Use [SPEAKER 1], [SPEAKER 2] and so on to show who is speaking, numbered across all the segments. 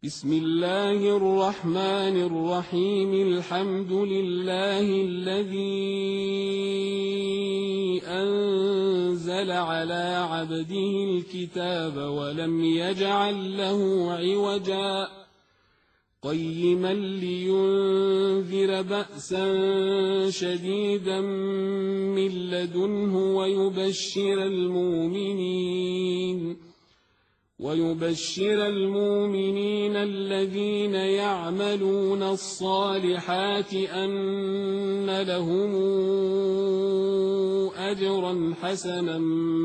[SPEAKER 1] بسم الله الرحمن الرحيم. الحمد لله الذي أنزل على عبده الكتاب ولم يجعل له عوجا قيما لينذر بأسا شديدا من لدنه ويبشر المؤمنين الذين يعملون الصالحات أن لهم أجرا حسنا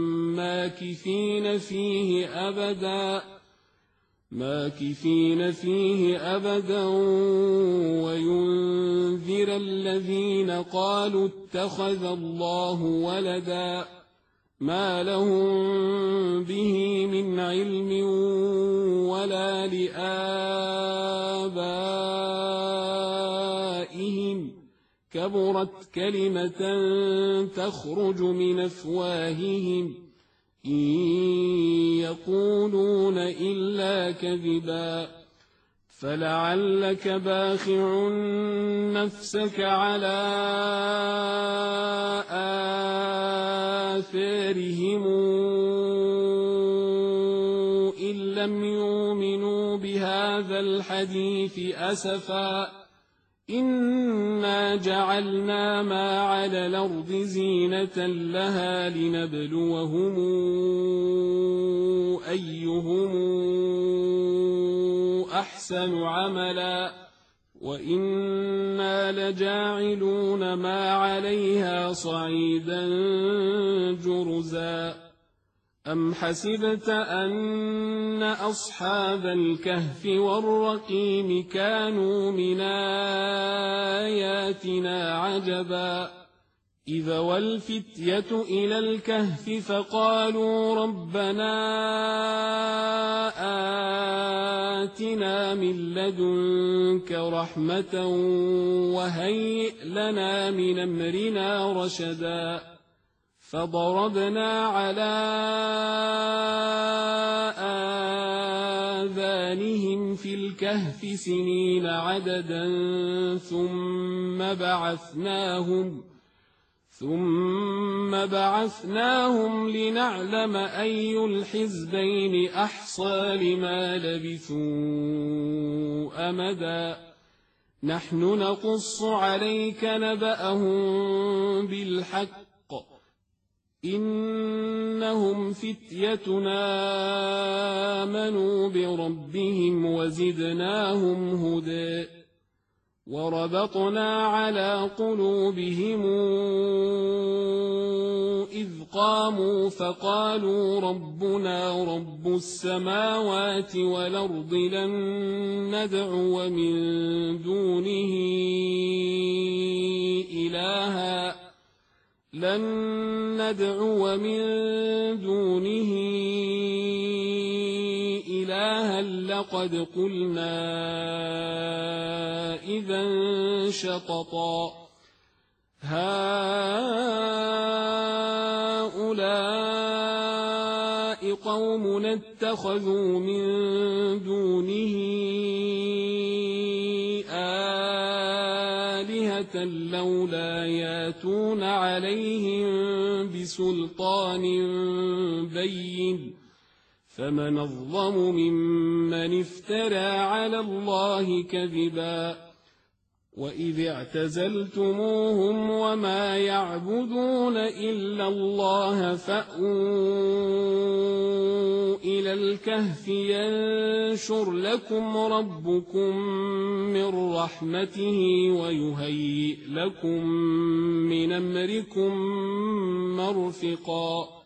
[SPEAKER 1] ماكثين فيه أبدا وينذر الذين قالوا اتخذ الله ولدا ما لهم به من علم ولا لآبائهم كبرت كلمة تخرج من أفواههم إن يقولون إلا كذبا فلعلك باخع نفسك على آثارهم إن لم يؤمنوا بهذا الحديث أسفا إنا جعلنا ما على الأرض زينة لها لنبلوهم أيهم أحسن عملا وإنا لجاعلون ما عليها صعيدا جرزا أم حسبت أن أصحاب الكهف والرقيم كانوا من آياتنا عجبا إذا والفتية إلى الكهف فقالوا ربنا آتنا من لدنك رحمة وهيئ لنا من أمرنا رشدا فضربنا على آذانهم في الكهف سنين عددا ثم بعثناهم لنعلم أي الحزبين أحصى لما لبثوا أمدا نحن نقص عليك نبأهم بالحق إنهم فتيتنا آمنوا بربهم وزدناهم هدى وربطنا على قلوبهم إذ قاموا فقالوا ربنا رب السماوات والأرض لن ندعو من دونه إلها لقد قلنا إذا شططا هؤلاء قوم اتخذوا من دونه آلهة لولا ياتون عليهم بسلطان بين فمن أظلم ممن افترى على الله كذبا وإذ اعتزلتموهم وما يعبدون إلا الله فأووا إلى الكهف ينشر لكم ربكم من رحمته ويهيئ لكم من أمركم مرفقا